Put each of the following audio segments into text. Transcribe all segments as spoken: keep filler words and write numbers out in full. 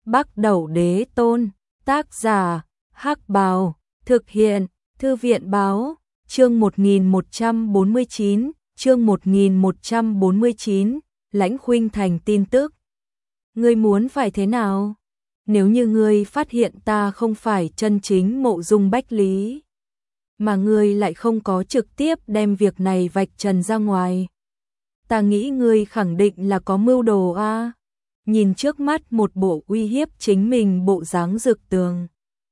Bắc Đẩu Đế Tôn, tác giả, Hắc Bào, thực hiện, Thư viện Báo, chương một nghìn một trăm bốn mươi chín, chương một nghìn một trăm bốn mươi chín, Lãnh Khuynh Thành tin tức. Ngươi muốn phải thế nào? Nếu như ngươi phát hiện ta không phải chân chính Mộ Dung Bách Lý, mà ngươi lại không có trực tiếp đem việc này vạch trần ra ngoài, ta nghĩ ngươi khẳng định là có mưu đồ a. À? Nhìn trước mắt một bộ uy hiếp chính mình bộ dáng Dực Tường,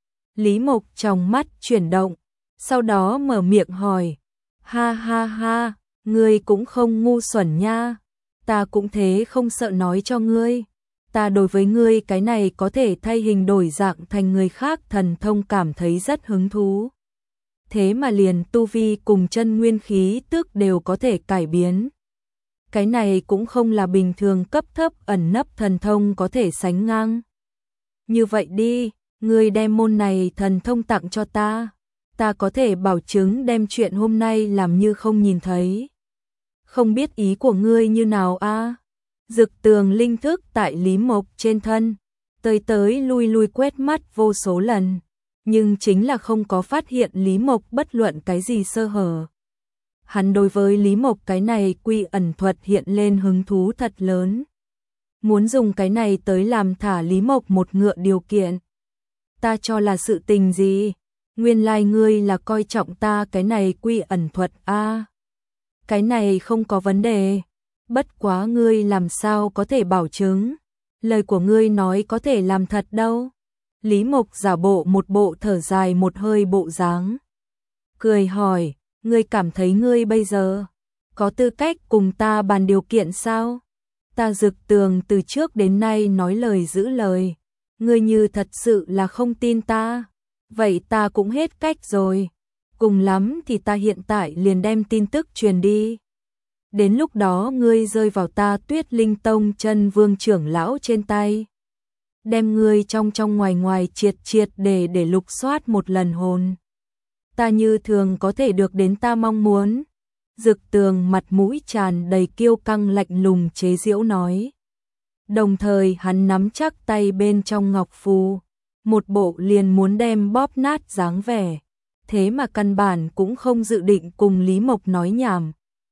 Lý Mộc trong mắt chuyển động, sau đó mở miệng hỏi, ha ha ha, ngươi cũng không ngu xuẩn nha, ta cũng thế không sợ nói cho ngươi, ta đối với ngươi cái này có thể thay hình đổi dạng thành người khác thần thông cảm thấy rất hứng thú. Thế mà liền tu vi cùng chân nguyên khí tức đều có thể cải biến. Cái này cũng không là bình thường cấp thấp ẩn nấp thần thông có thể sánh ngang. Như vậy đi, ngươi đem môn này thần thông tặng cho ta, ta có thể bảo chứng đem chuyện hôm nay làm như không nhìn thấy. Không biết ý của ngươi như nào a? À? Dực Tường linh thức tại Lý Mộc trên thân, tới tới lui lui quét mắt vô số lần, nhưng chính là không có phát hiện Lý Mộc bất luận cái gì sơ hở. Hắn đối với Lý Mộc cái này quy ẩn thuật hiện lên hứng thú thật lớn. Muốn dùng cái này tới làm thả Lý Mộc một ngựa điều kiện. Ta cho là sự tình gì? Nguyên lai ngươi là coi trọng ta cái này quy ẩn thuật a. À, cái này không có vấn đề. Bất quá ngươi làm sao có thể bảo chứng? Lời của ngươi nói có thể làm thật đâu. Lý Mộc giả bộ một bộ thở dài một hơi bộ dáng. Cười hỏi, ngươi cảm thấy ngươi bây giờ có tư cách cùng ta bàn điều kiện sao? Ta Dực Tường từ trước đến nay nói lời giữ lời. Ngươi như thật sự là không tin ta, vậy ta cũng hết cách rồi. Cùng lắm thì ta hiện tại liền đem tin tức truyền đi. Đến lúc đó ngươi rơi vào ta Tuyết Linh Tông chân vương trưởng lão trên tay, đem ngươi trong trong ngoài ngoài triệt triệt để để lục soát một lần hồn. Ta như thường có thể được đến ta mong muốn. Dực Tường mặt mũi tràn đầy kiêu căng lạnh lùng chế giễu nói. Đồng thời hắn nắm chắc tay bên trong ngọc phù, một bộ liền muốn đem bóp nát dáng vẻ, thế mà căn bản cũng không dự định cùng Lý Mộc nói nhảm.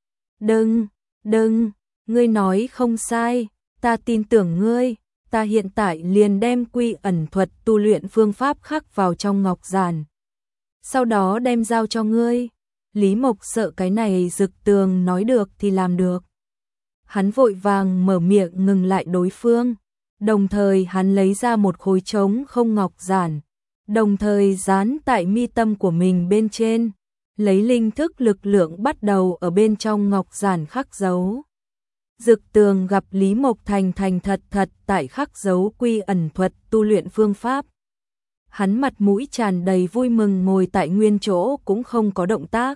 Đừng, đừng, ngươi nói không sai, ta tin tưởng ngươi, ta hiện tại liền đem quy ẩn thuật tu luyện phương pháp khắc vào trong ngọc giản, sau đó đem giao cho ngươi. Lý Mộc sợ cái này Dực Tường nói được thì làm được. Hắn vội vàng mở miệng ngừng lại đối phương, đồng thời hắn lấy ra một khối trống không ngọc giản, đồng thời dán tại mi tâm của mình bên trên, lấy linh thức lực lượng bắt đầu ở bên trong ngọc giản khắc dấu. Dực Tường gặp Lý Mộc thành thành thật thật tại khắc dấu quy ẩn thuật tu luyện phương pháp. Hắn mặt mũi tràn đầy vui mừng ngồi tại nguyên chỗ cũng không có động tác.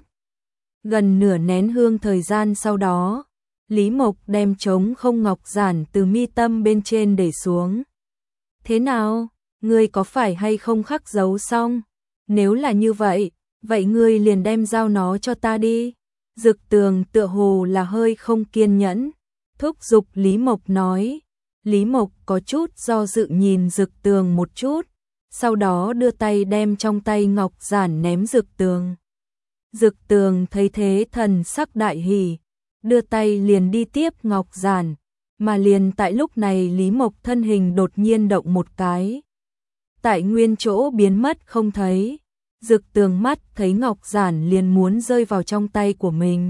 Gần nửa nén hương thời gian sau đó, Lý Mộc đem trống không ngọc giản từ mi tâm bên trên để xuống. Thế nào, ngươi có phải hay không khắc dấu xong? Nếu là như vậy, vậy ngươi liền đem giao nó cho ta đi. Dực Tường tựa hồ là hơi không kiên nhẫn, thúc giục Lý Mộc nói. Lý Mộc có chút do dự nhìn Dực Tường một chút, sau đó đưa tay đem trong tay ngọc giản ném Dực Tường. Dực Tường thấy thế thần sắc đại hỉ, đưa tay liền đi tiếp ngọc giản, mà liền tại lúc này Lý Mộc thân hình đột nhiên động một cái, tại nguyên chỗ biến mất không thấy. Dực Tường mắt thấy ngọc giản liền muốn rơi vào trong tay của mình.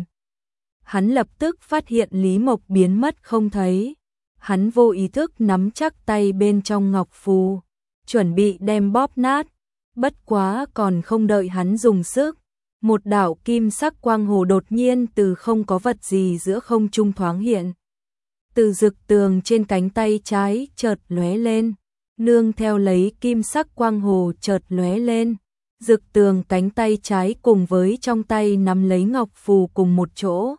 Hắn lập tức phát hiện Lý Mộc biến mất không thấy, hắn vô ý thức nắm chắc tay bên trong ngọc phù, chuẩn bị đem bóp nát, bất quá còn không đợi hắn dùng sức, một đạo kim sắc quang hồ đột nhiên từ không có vật gì giữa không trung thoáng hiện. Từ Dực Tường trên cánh tay trái chợt lóe lên, nương theo lấy kim sắc quang hồ chợt lóe lên, Dực Tường cánh tay trái cùng với trong tay nắm lấy ngọc phù cùng một chỗ,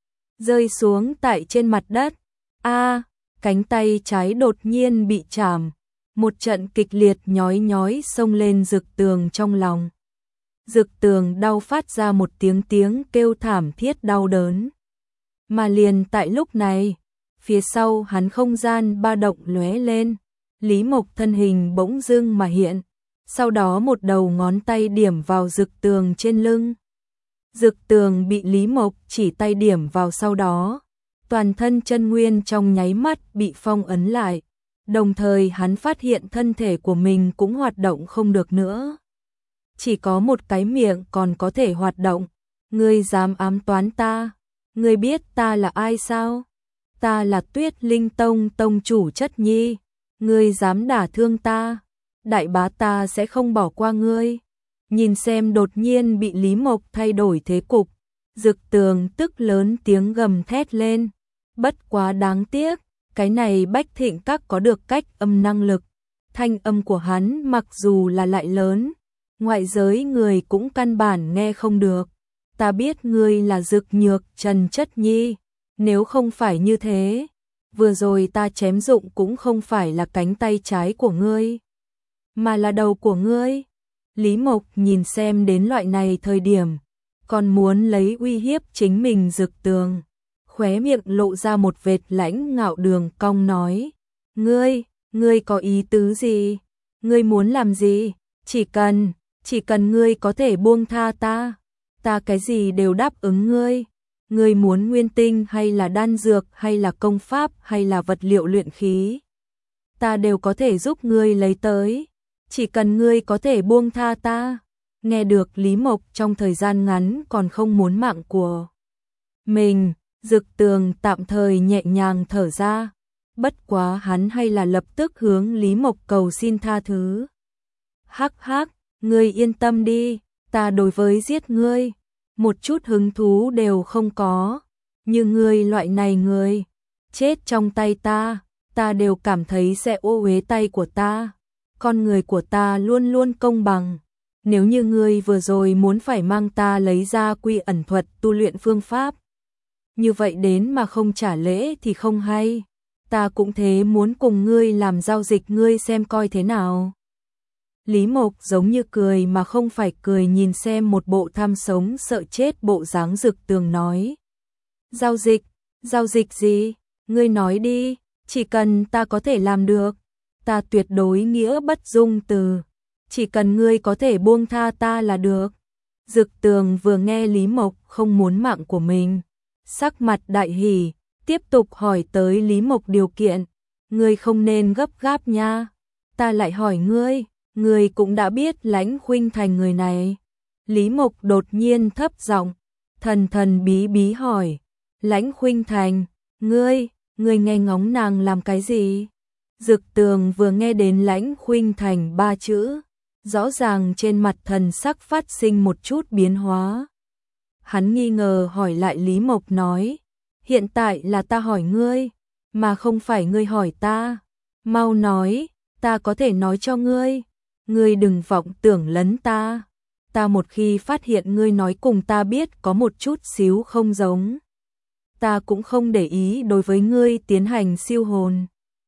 rơi xuống tại trên mặt đất. A, à, cánh tay trái đột nhiên bị chạm, một trận kịch liệt nhói nhói xông lên Dực Tường trong lòng. Dực Tường đau phát ra một tiếng tiếng kêu thảm thiết đau đớn. Mà liền tại lúc này, phía sau hắn không gian ba động lóe lên, Lý Mộc thân hình bỗng dưng mà hiện, sau đó một đầu ngón tay điểm vào Dực Tường trên lưng. Dực Tường bị Lý Mộc chỉ tay điểm vào, sau đó toàn thân chân nguyên trong nháy mắt bị phong ấn lại, đồng thời hắn phát hiện thân thể của mình cũng hoạt động không được nữa. Chỉ có một cái miệng còn có thể hoạt động. Ngươi dám ám toán ta? Ngươi biết ta là ai sao? Ta là Tuyết Linh Tông tông chủ Chất Nhi. Ngươi dám đả thương ta? Đại bá ta sẽ không bỏ qua ngươi. Nhìn xem đột nhiên bị Lý Mộc thay đổi thế cục, Dực Tường tức lớn tiếng gầm thét lên. Bất quá đáng tiếc, cái này Bách Thịnh Các có được cách âm năng lực. Thanh âm của hắn mặc dù là lại lớn, ngoại giới người cũng căn bản nghe không được. Ta biết ngươi là Dực Nhược Trần Chất Nhi, nếu không phải như thế, vừa rồi ta chém dụng cũng không phải là cánh tay trái của ngươi, mà là đầu của ngươi. Lý Mộc nhìn xem đến loại này thời điểm, còn muốn lấy uy hiếp chính mình Dực Tường, khóe miệng lộ ra một vệt lãnh ngạo đường cong nói: Ngươi, ngươi có ý tứ gì? Ngươi muốn làm gì? Chỉ cần, chỉ cần ngươi có thể buông tha ta, ta cái gì đều đáp ứng ngươi. Ngươi muốn nguyên tinh hay là đan dược hay là công pháp hay là vật liệu luyện khí, ta đều có thể giúp ngươi lấy tới. Chỉ cần ngươi có thể buông tha ta. Nghe được Lý Mộc trong thời gian ngắn còn không muốn mạng của mình, Dực Tường tạm thời nhẹ nhàng thở ra. Bất quá hắn hay là lập tức hướng Lý Mộc cầu xin tha thứ. Hắc hắc, ngươi yên tâm đi, ta đối với giết ngươi một chút hứng thú đều không có. Như ngươi loại này người chết trong tay ta, ta đều cảm thấy sẽ ô uế tay của ta. Con người của ta luôn luôn công bằng. Nếu như ngươi vừa rồi muốn phải mang ta lấy ra quy ẩn thuật tu luyện phương pháp, như vậy đến mà không trả lễ thì không hay. Ta cũng thế muốn cùng ngươi làm giao dịch, ngươi xem coi thế nào. Lý Mộc giống như cười mà không phải cười, nhìn xem một bộ tham sống sợ chết bộ dáng Dực Tường nói: Giao dịch? Giao dịch gì? Ngươi nói đi, chỉ cần ta có thể làm được, ta tuyệt đối nghĩa bất dung từ. Chỉ cần ngươi có thể buông tha ta là được. Dực Tường vừa nghe Lý Mộc không muốn mạng của mình, sắc mặt đại hỉ, tiếp tục hỏi tới Lý Mộc điều kiện. Ngươi không nên gấp gáp nha. Ta lại hỏi ngươi, ngươi cũng đã biết Lãnh Khuynh Thành người này. Lý Mộc đột nhiên thấp giọng, thần thần bí bí hỏi: Lãnh Khuynh Thành, ngươi, ngươi nghe ngóng nàng làm cái gì? Dực Tường vừa nghe đến Lãnh Khuynh Thành ba chữ, rõ ràng trên mặt thần sắc phát sinh một chút biến hóa. Hắn nghi ngờ hỏi lại Lý Mộc nói: Hiện tại là ta hỏi ngươi, mà không phải ngươi hỏi ta. Mau nói, ta có thể nói cho ngươi. Ngươi đừng vọng tưởng lấn ta. Ta một khi phát hiện ngươi nói cùng ta biết có một chút xíu không giống, ta cũng không để ý đối với ngươi tiến hành siêu hồn.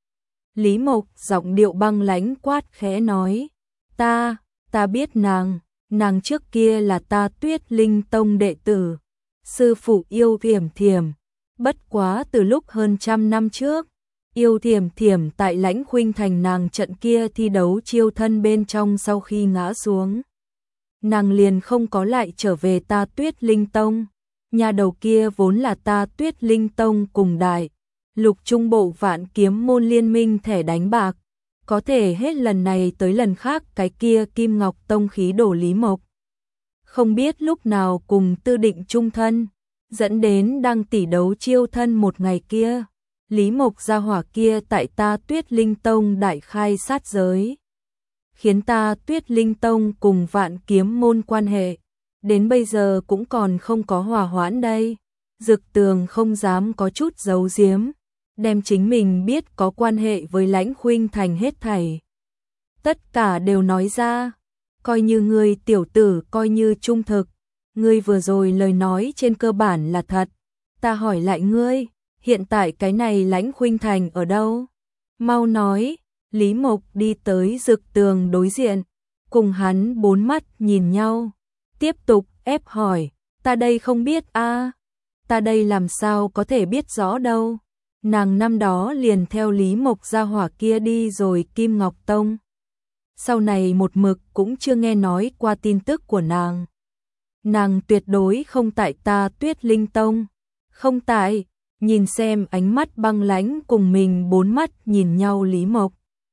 Lý Mộc giọng điệu băng lãnh quát khẽ nói: Ta, ta biết nàng, nàng trước kia là ta Tuyết Linh Tông đệ tử, sư phụ Yêu Thiểm Thiểm. Bất quá từ lúc hơn trăm năm trước, Yêu Thiểm Thiểm tại Lãnh Khuynh Thành nàng trận kia thi đấu chiêu thân bên trong sau khi ngã xuống, nàng liền không có lại trở về ta Tuyết Linh Tông. Nhà đầu kia vốn là ta Tuyết Linh Tông cùng đại lục trung bộ vạn kiếm môn liên minh thẻ đánh bạc, có thể hết lần này tới lần khác cái kia Kim Ngọc Tông khí đổ Lý Mộc không biết lúc nào cùng tư định chung thân, dẫn đến đang tỉ đấu chiêu thân một ngày kia, Lý Mộc gia hỏa kia tại ta Tuyết Linh Tông đại khai sát giới, khiến ta Tuyết Linh Tông cùng vạn kiếm môn quan hệ đến bây giờ cũng còn không có hòa hoãn đây. Dực Tường không dám có chút giấu giếm, đem chính mình biết có quan hệ với Lãnh Khuynh Thành hết thảy tất cả đều nói ra. Coi như ngươi tiểu tử coi như trung thực, ngươi vừa rồi lời nói trên cơ bản là thật. Ta hỏi lại ngươi, hiện tại cái này Lãnh Khuynh Thành ở đâu? Mau nói. Lý Mộc đi tới Dực Tường đối diện, cùng hắn bốn mắt nhìn nhau, tiếp tục ép hỏi: Ta đây không biết a, ta đây làm sao có thể biết rõ đâu. Nàng năm đó liền theo Lý Mộc gia hỏa kia đi rồi Kim Ngọc Tông. Sau này một mực cũng chưa nghe nói qua tin tức của nàng. Nàng tuyệt đối không tại ta Tuyết Linh Tông. Không tại, nhìn xem ánh mắt băng lãnh cùng mình bốn mắt nhìn nhau Lý Mộc.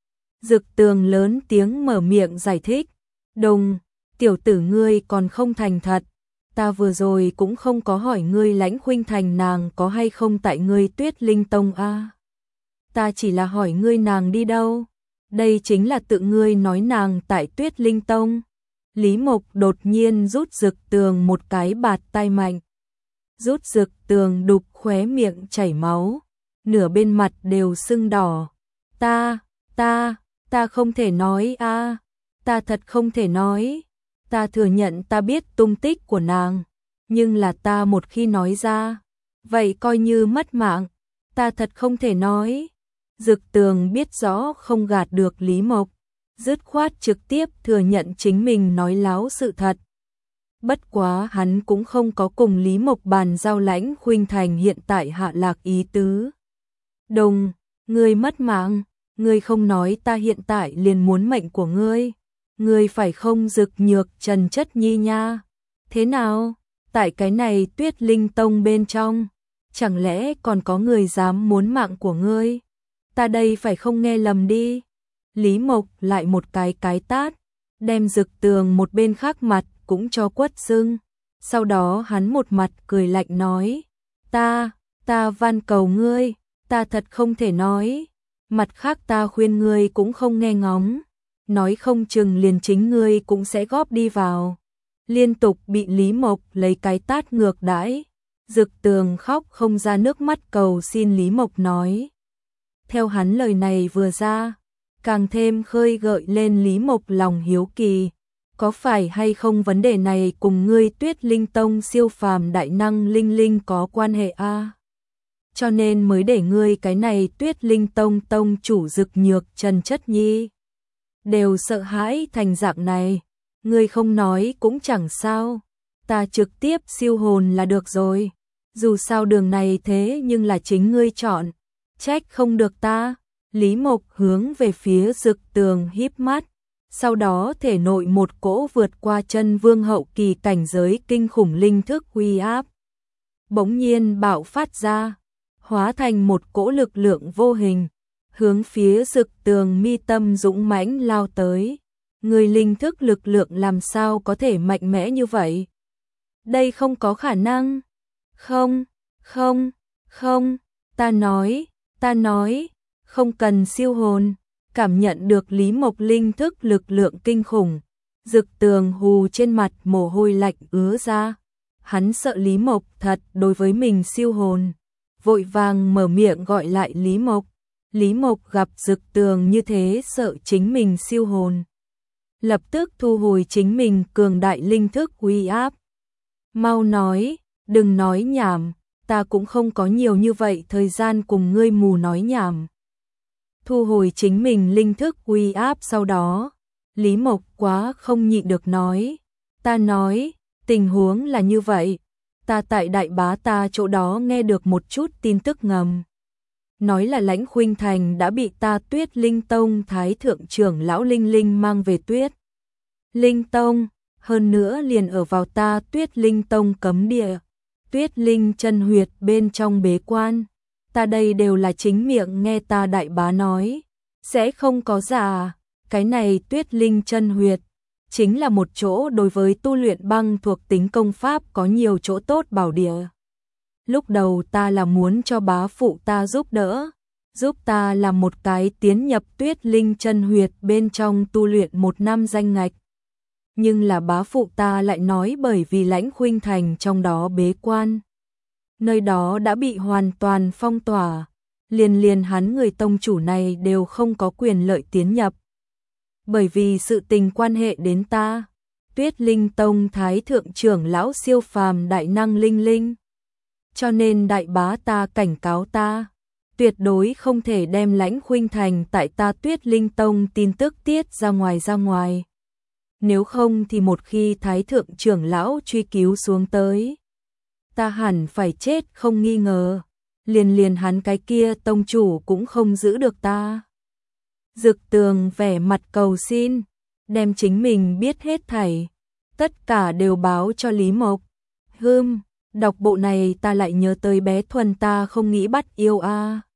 Dực Tường lớn tiếng mở miệng giải thích. Đồng, tiểu tử ngươi còn không thành thật. Ta vừa rồi cũng không có hỏi ngươi Lãnh Khuynh Thành nàng có hay không tại ngươi Tuyết Linh Tông a. À? Ta chỉ là hỏi ngươi nàng đi đâu. Đây chính là tự ngươi nói nàng tại Tuyết Linh Tông. Lý Mộc đột nhiên rút Dực Tường một cái bạt tay mạnh. Rút Dực Tường đục khóe miệng chảy máu. Nửa bên mặt đều sưng đỏ. Ta, ta, ta không thể nói a. À. Ta thật không thể nói. Ta thừa nhận ta biết tung tích của nàng. Nhưng là ta một khi nói ra. Vậy coi như mất mạng. Ta thật không thể nói. Dực Tường biết rõ không gạt được Lý Mộc. Dứt khoát trực tiếp thừa nhận chính mình nói láo sự thật. Bất quá hắn cũng không có cùng Lý Mộc bàn giao Lãnh Khuynh Thành hiện tại hạ lạc ý tứ. Đồng, ngươi mất mạng. Ngươi không nói ta hiện tại liền muốn mệnh của ngươi. Ngươi phải không Dực Nhược Trần Chất Nhi nha. Thế nào? Tại cái này Tuyết Linh Tông bên trong, chẳng lẽ còn có người dám muốn mạng của ngươi? Ta đây phải không nghe lầm đi. Lý Mộc lại một cái cái tát, đem Dực Tường một bên khác mặt cũng cho quất sưng. Sau đó hắn một mặt cười lạnh nói, ta, ta van cầu ngươi, ta thật không thể nói. Mặt khác ta khuyên ngươi cũng không nghe ngóng. Nói không chừng liền chính ngươi cũng sẽ góp đi vào. Liên tục bị Lý Mộc lấy cái tát ngược đãi. Dực Tường khóc không ra nước mắt cầu xin Lý Mộc nói. Theo hắn lời này vừa ra, càng thêm khơi gợi lên Lý Mộc lòng hiếu kỳ. Có phải hay không vấn đề này cùng ngươi Tuyết Linh Tông siêu phàm đại năng linh linh có quan hệ a? À? Cho nên mới để ngươi cái này Tuyết Linh Tông tông chủ Dực Nhược Trần Chất Nhi đều sợ hãi thành dạng này. Ngươi không nói cũng chẳng sao. Ta trực tiếp siêu hồn là được rồi. Dù sao đường này thế nhưng là chính ngươi chọn. Trách không được ta. Lý Mộc hướng về phía Dực Tường híp mắt. Sau đó thể nội một cỗ vượt qua chân vương hậu kỳ cảnh giới kinh khủng linh thức uy áp. Bỗng nhiên bạo phát ra. Hóa thành một cỗ lực lượng vô hình. Hướng phía Dực Tường mi tâm dũng mãnh lao tới. Người linh thức lực lượng làm sao có thể mạnh mẽ như vậy? Đây không có khả năng. Không, không, không, ta nói, ta nói, không cần siêu hồn. Cảm nhận được Lý Mộc linh thức lực lượng kinh khủng. Dực Tường hù trên mặt mồ hôi lạnh ứa ra. Hắn sợ Lý Mộc thật đối với mình siêu hồn. Vội vàng mở miệng gọi lại Lý Mộc. Lý Mộc gặp Dực Tường như thế sợ chính mình siêu hồn. Lập tức thu hồi chính mình cường đại linh thức uy áp. Mau nói, đừng nói nhảm, ta cũng không có nhiều như vậy thời gian cùng ngươi mù nói nhảm. Thu hồi chính mình linh thức uy áp sau đó, Lý Mộc quá không nhịn được nói. Ta nói, tình huống là như vậy, ta tại đại bá ta chỗ đó nghe được một chút tin tức ngầm. Nói là Lãnh Khuynh Thành đã bị ta Tuyết Linh Tông Thái Thượng trưởng lão Linh Linh mang về Tuyết Linh Tông, hơn nữa liền ở vào ta Tuyết Linh Tông cấm địa, Tuyết Linh chân huyệt bên trong bế quan. Ta đây đều là chính miệng nghe ta đại bá nói, sẽ không có giả. Cái này Tuyết Linh chân huyệt chính là một chỗ đối với tu luyện băng thuộc tính công pháp có nhiều chỗ tốt bảo địa. Lúc đầu ta là muốn cho bá phụ ta giúp đỡ, giúp ta làm một cái tiến nhập Tuyết Linh chân huyệt bên trong tu luyện một năm danh ngạch. Nhưng là bá phụ ta lại nói bởi vì Lãnh Khuynh Thành trong đó bế quan. Nơi đó đã bị hoàn toàn phong tỏa, liền liền hắn người tông chủ này đều không có quyền lợi tiến nhập. Bởi vì sự tình quan hệ đến ta, Tuyết Linh Tông Thái Thượng trưởng lão siêu phàm đại năng Linh Linh. Cho nên đại bá ta cảnh cáo ta, tuyệt đối không thể đem Lãnh Khuynh Thành tại ta Tuyết Linh Tông tin tức tiết ra ngoài ra ngoài. Nếu không thì một khi Thái Thượng trưởng lão truy cứu xuống tới, ta hẳn phải chết không nghi ngờ. liền liền hắn cái kia tông chủ cũng không giữ được ta. Dực Tường vẻ mặt cầu xin, đem chính mình biết hết thảy, tất cả đều báo cho Lý Mộc. Hừm, đọc bộ này ta lại nhớ tới bé Thuần ta không nghĩ bắt yêu a.